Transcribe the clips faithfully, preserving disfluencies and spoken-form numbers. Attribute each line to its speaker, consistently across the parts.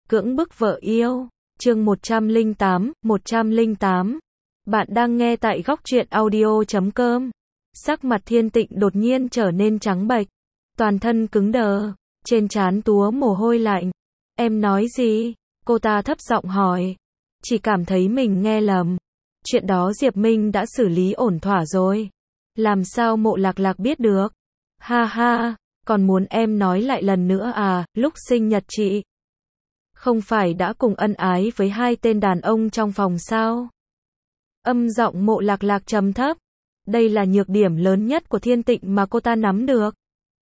Speaker 1: Cưỡng bức vợ yêu, chương một trăm lẻ tám, một trăm lẻ tám. Bạn đang nghe tại góc truyện audio chấm com. Sắc mặt Thiên Tịnh đột nhiên trở nên trắng bệch, toàn thân cứng đờ, trên trán túa mồ hôi lạnh. Em nói gì? Cô ta thấp giọng hỏi. Chỉ cảm thấy mình nghe lầm. Chuyện đó Diệp Minh đã xử lý ổn thỏa rồi. Làm sao Mộ Lạc Lạc biết được? Ha ha, còn muốn em nói lại lần nữa à, lúc sinh nhật chị. Không phải đã cùng ân ái với hai tên đàn ông trong phòng sao? Âm giọng Mộ Lạc Lạc trầm thấp. Đây là nhược điểm lớn nhất của Thiên Tịnh mà cô ta nắm được.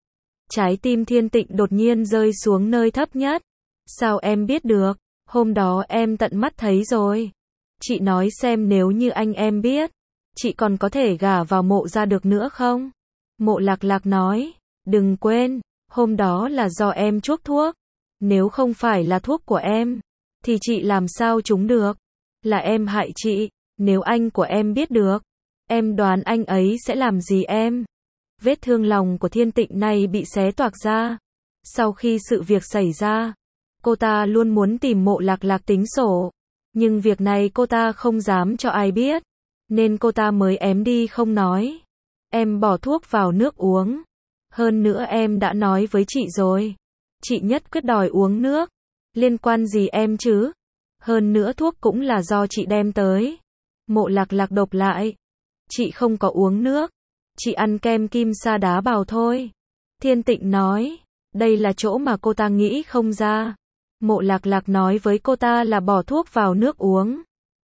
Speaker 1: Trái tim Thiên Tịnh đột nhiên rơi xuống nơi thấp nhất. Sao em biết được? Hôm đó em tận mắt thấy rồi. Chị nói xem nếu như anh em biết, chị còn có thể gả vào Mộ ra được nữa không? Mộ Lạc Lạc nói, đừng quên, hôm đó là do em chuốc thuốc. Nếu không phải là thuốc của em, thì chị làm sao trúng được? Là em hại chị, nếu anh của em biết được, em đoán anh ấy sẽ làm gì em? Vết thương lòng của Thiên Tịnh này bị xé toạc ra. Sau khi sự việc xảy ra, cô ta luôn muốn tìm Mộ Lạc Lạc tính sổ. Nhưng việc này cô ta không dám cho ai biết, nên cô ta mới ém đi không nói. Em bỏ thuốc vào nước uống. Hơn nữa em đã nói với chị rồi. Chị nhất quyết đòi uống nước. Liên quan gì em chứ? Hơn nữa thuốc cũng là do chị đem tới. Mộ Lạc Lạc đột lại. Chị không có uống nước. Chị ăn kem kim sa đá bào thôi. Thiên Tịnh nói. Đây là chỗ mà cô ta nghĩ không ra. Mộ Lạc Lạc nói với cô ta là bỏ thuốc vào nước uống.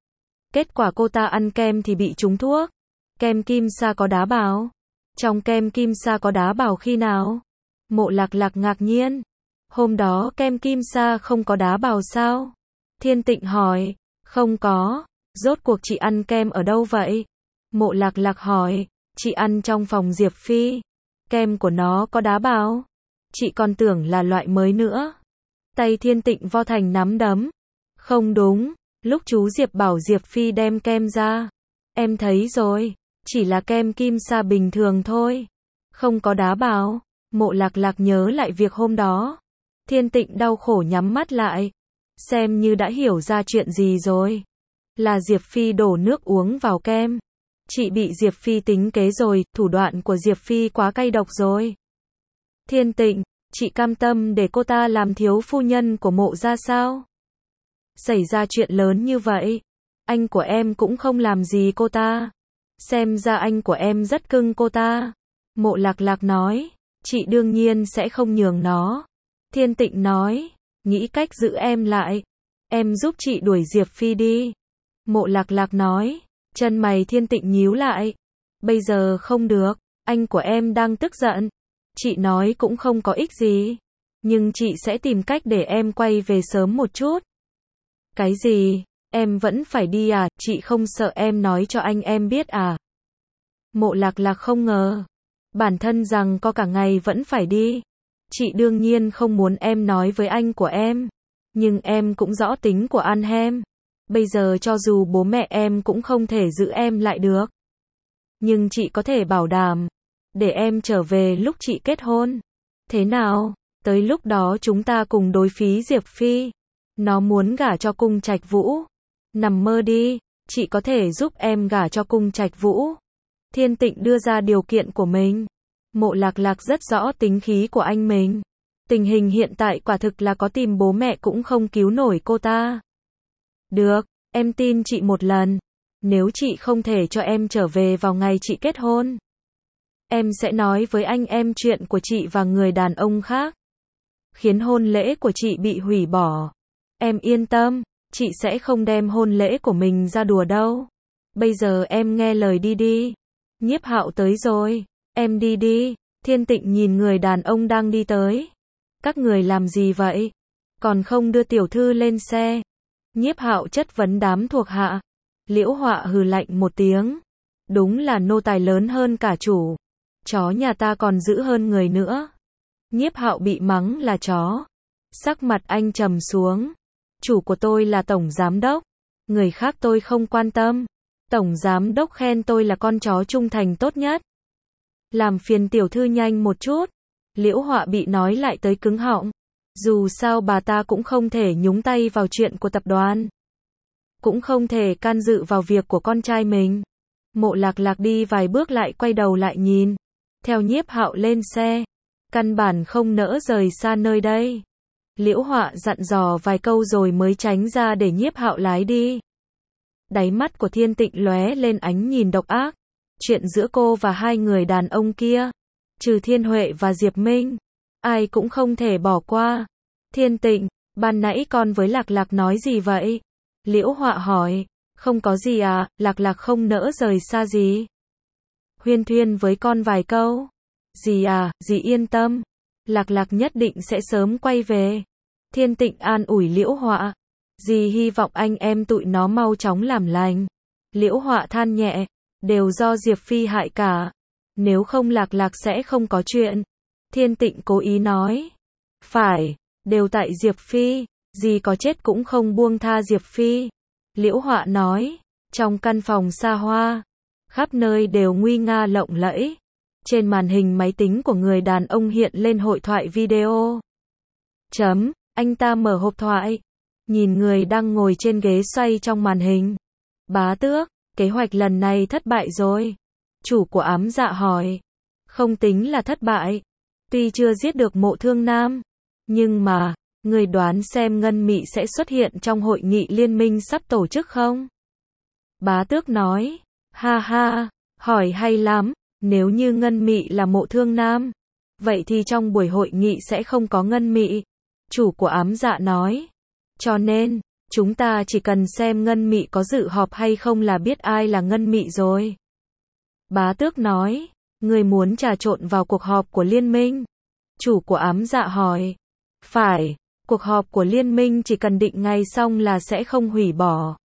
Speaker 1: Kết quả cô ta ăn kem thì bị trúng thuốc. Kem kim sa có đá bào. Trong kem kim sa có đá bào khi nào? Mộ Lạc Lạc ngạc nhiên. Hôm đó kem kim sa không có đá bào sao? Thiên Tịnh hỏi. Không có. Rốt cuộc chị ăn kem ở đâu vậy? Mộ Lạc Lạc hỏi. Chị ăn trong phòng Diệp Phi. Kem của nó có đá bào. Chị còn tưởng là loại mới nữa. Tay Thiên Tịnh vo thành nắm đấm. Không đúng. Lúc chú Diệp bảo Diệp Phi đem kem ra, em thấy rồi. Chỉ là kem kim sa bình thường thôi. Không có đá bào. Mộ Lạc Lạc nhớ lại việc hôm đó. Thiên Tịnh đau khổ nhắm mắt lại. Xem như đã hiểu ra chuyện gì rồi. Là Diệp Phi đổ nước uống vào kem. Chị bị Diệp Phi tính kế rồi, thủ đoạn của Diệp Phi quá cay độc rồi. Thiên Tịnh, chị cam tâm để cô ta làm thiếu phu nhân của Mộ ra sao? Xảy ra chuyện lớn như vậy, anh của em cũng không làm gì cô ta. Xem ra anh của em rất cưng cô ta. Mộ Lạc Lạc nói, chị đương nhiên sẽ không nhường nó. Thiên Tịnh nói, nghĩ cách giữ em lại. Em giúp chị đuổi Diệp Phi đi. Mộ Lạc Lạc nói, chân mày Thiên Tịnh nhíu lại. Bây giờ không được, anh của em đang tức giận. Chị nói cũng không có ích gì. Nhưng chị sẽ tìm cách để em quay về sớm một chút. Cái gì? Em vẫn phải đi à? Chị không sợ em nói cho anh em biết à? Mộ Lạc Lạc không ngờ. Bản thân rằng có cả ngày vẫn phải đi. Chị đương nhiên không muốn em nói với anh của em. Nhưng em cũng rõ tính của An Hem. Bây giờ cho dù bố mẹ em cũng không thể giữ em lại được. Nhưng chị có thể bảo đảm. Để em trở về lúc chị kết hôn. Thế nào? Tới lúc đó chúng ta cùng đối phí Diệp Phi. Nó muốn gả cho Cung Trạch Vũ. Nằm mơ đi, chị có thể giúp em gả cho Cung Trạch Vũ. Thiên Tịnh đưa ra điều kiện của mình. Mộ Lạc Lạc rất rõ tính khí của anh mình. Tình hình hiện tại quả thực là có tìm bố mẹ cũng không cứu nổi cô ta. Được, em tin chị một lần. Nếu chị không thể cho em trở về vào ngày chị kết hôn, em sẽ nói với anh em chuyện của chị và người đàn ông khác. Khiến hôn lễ của chị bị hủy bỏ. Em yên tâm, chị sẽ không đem hôn lễ của mình ra đùa đâu. Bây giờ em nghe lời đi đi. Nhiếp Hạo tới rồi, em đi đi. Thiên Tịnh nhìn người đàn ông đang đi tới. Các người làm gì vậy? Còn không đưa tiểu thư lên xe. Nhiếp Hạo chất vấn đám thuộc hạ. Liễu Họa hừ lạnh một tiếng. Đúng là nô tài lớn hơn cả chủ. Chó nhà ta còn dữ hơn người nữa. Nhiếp Hạo bị mắng là chó. Sắc mặt anh trầm xuống. Chủ của tôi là tổng giám đốc. Người khác tôi không quan tâm. Tổng giám đốc khen tôi là con chó trung thành tốt nhất. Làm phiền tiểu thư nhanh một chút. Liễu Họa bị nói lại tới cứng họng. Dù sao bà ta cũng không thể nhúng tay vào chuyện của tập đoàn. Cũng không thể can dự vào việc của con trai mình. Mộ Lạc Lạc đi vài bước lại quay đầu lại nhìn. Theo Nhiếp Hạo lên xe. Căn bản không nỡ rời xa nơi đây. Liễu Họa dặn dò vài câu rồi mới tránh ra để Nhiếp Hạo lái đi. Đáy mắt của Thiên Tịnh lóe lên ánh nhìn độc ác. Chuyện giữa cô và hai người đàn ông kia, trừ Thiên Huệ và Diệp Minh, ai cũng không thể bỏ qua. Thiên Tịnh, ban nãy con với Lạc Lạc nói gì vậy? Liễu Họa hỏi. Không có gì à, Lạc Lạc không nỡ rời xa gì. Huyên thuyên với con vài câu. Dì à, dì yên tâm. Lạc Lạc nhất định sẽ sớm quay về. Thiên Tịnh an ủi Liễu Họa. Dì hy vọng anh em tụi nó mau chóng làm lành. Liễu Họa than nhẹ. Đều do Diệp Phi hại cả. Nếu không Lạc Lạc sẽ không có chuyện. Thiên Tịnh cố ý nói. Phải, đều tại Diệp Phi. Dì có chết cũng không buông tha Diệp Phi. Liễu Họa nói. Trong căn phòng xa hoa, khắp nơi đều nguy nga lộng lẫy. Trên màn hình máy tính của người đàn ông hiện lên hội thoại video. Chấm, anh ta mở hộp thoại. Nhìn người đang ngồi trên ghế xoay trong màn hình. Bá Tước, kế hoạch lần này thất bại rồi. Chủ của Ám Dạ hỏi. Không tính là thất bại. Tuy chưa giết được Mộ Thương Nam. Nhưng mà, người đoán xem Ngân Mị sẽ xuất hiện trong hội nghị liên minh sắp tổ chức không? Bá Tước nói. Ha ha, hỏi hay lắm. Nếu như Ngân Mị là Mộ Thương Nam, vậy thì trong buổi hội nghị sẽ không có Ngân Mị. Chủ của Ám Dạ nói. Cho nên, chúng ta chỉ cần xem Ngân Mị có dự họp hay không là biết ai là Ngân Mị rồi. Bá Tước nói. Người muốn trà trộn vào cuộc họp của liên minh? Chủ của Ám Dạ hỏi. Phải, cuộc họp của liên minh chỉ cần định ngày xong là sẽ không hủy bỏ.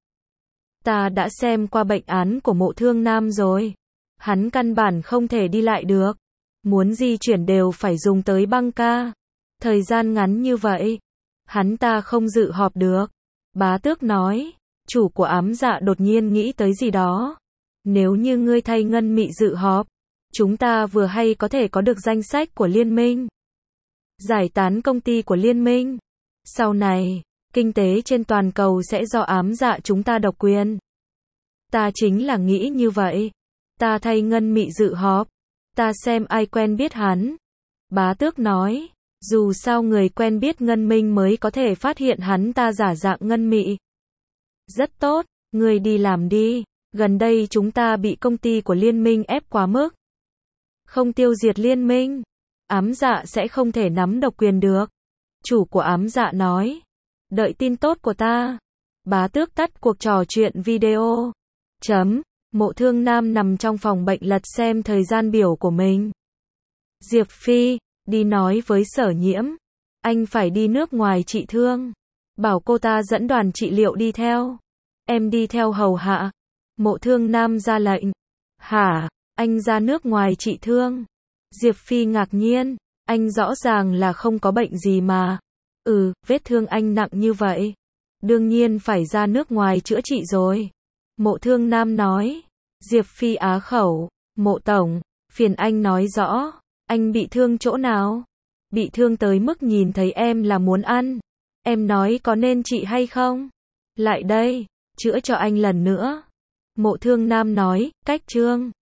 Speaker 1: Ta đã xem qua bệnh án của Mộ Thương Nam rồi. Hắn căn bản không thể đi lại được. Muốn di chuyển đều phải dùng tới băng ca. Thời gian ngắn như vậy, hắn ta không dự họp được. Bá Tước nói. Chủ của Ám Dạ đột nhiên nghĩ tới gì đó. Nếu như ngươi thay Ngân Mị dự họp, chúng ta vừa hay có thể có được danh sách của liên minh. Giải tán công ty của liên minh. Sau này, kinh tế trên toàn cầu sẽ do Ám Dạ chúng ta độc quyền. Ta chính là nghĩ như vậy. Ta thay Ngân Mị dự họp. Ta xem ai quen biết hắn. Bá Tước nói. Dù sao người quen biết Ngân Minh mới có thể phát hiện hắn ta giả dạng Ngân Mị. Rất tốt, người đi làm đi. Gần đây chúng ta bị công ty của liên minh ép quá mức. Không tiêu diệt liên minh, Ám Dạ sẽ không thể nắm độc quyền được. Chủ của Ám Dạ nói. Đợi tin tốt của ta. Bá Tước tắt cuộc trò chuyện video. Chấm. Mộ Thương Nam nằm trong phòng bệnh lật xem thời gian biểu của mình. Diệp Phi, đi nói với Sở Nhiễm. Anh phải đi nước ngoài trị thương. Bảo cô ta dẫn đoàn trị liệu đi theo. Em đi theo hầu hạ. Mộ Thương Nam ra lệnh. Hả, anh ra nước ngoài trị thương? Diệp Phi ngạc nhiên. Anh rõ ràng là không có bệnh gì mà. Ừ, vết thương anh nặng như vậy. Đương nhiên phải ra nước ngoài chữa trị rồi. Mộ Thương Nam nói. Diệp Phi á khẩu. Mộ Tổng, phiền anh nói rõ. Anh bị thương chỗ nào? Bị thương tới mức nhìn thấy em là muốn ăn. Em nói có nên trị hay không? Lại đây, chữa cho anh lần nữa. Mộ Thương Nam nói. Cách trương.